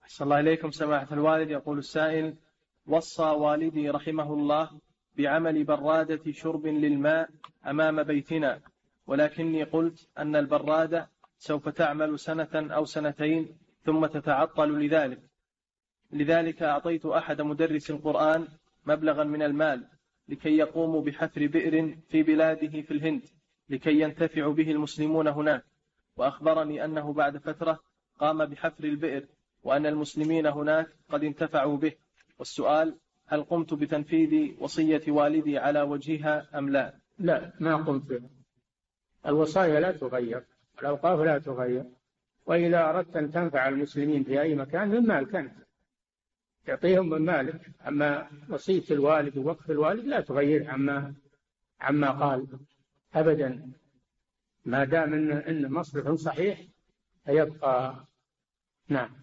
صلى الله إليكم سماحة الوالد. يقول السائل: وصى والدي رحمه الله بعمل برادة شرب للماء أمام بيتنا، ولكني قلت أن البرادة سوف تعمل سنة أو سنتين ثم تتعطل، لذلك أعطيت أحد مدرس القرآن مبلغا من المال لكي يقوموا بحفر بئر في بلاده في الهند لكي ينتفع به المسلمون هناك، وأخبرني أنه بعد فترة قام بحفر البئر وأن المسلمين هناك قد انتفعوا به. والسؤال: هل قمت بتنفيذ وصية والدي على وجهها أم لا؟ لا، ما قمت بها. الوصايا لا تغير، الأوقاف لا تغير، وإذا أردت أن تنفع المسلمين في أي مكان من مالك أنت، تعطيهم من مالك. أما وصية الوالد ووقف الوالد لا تغير عما قال أبدا، ما دام إن مصرف صحيح فيبقى. نعم.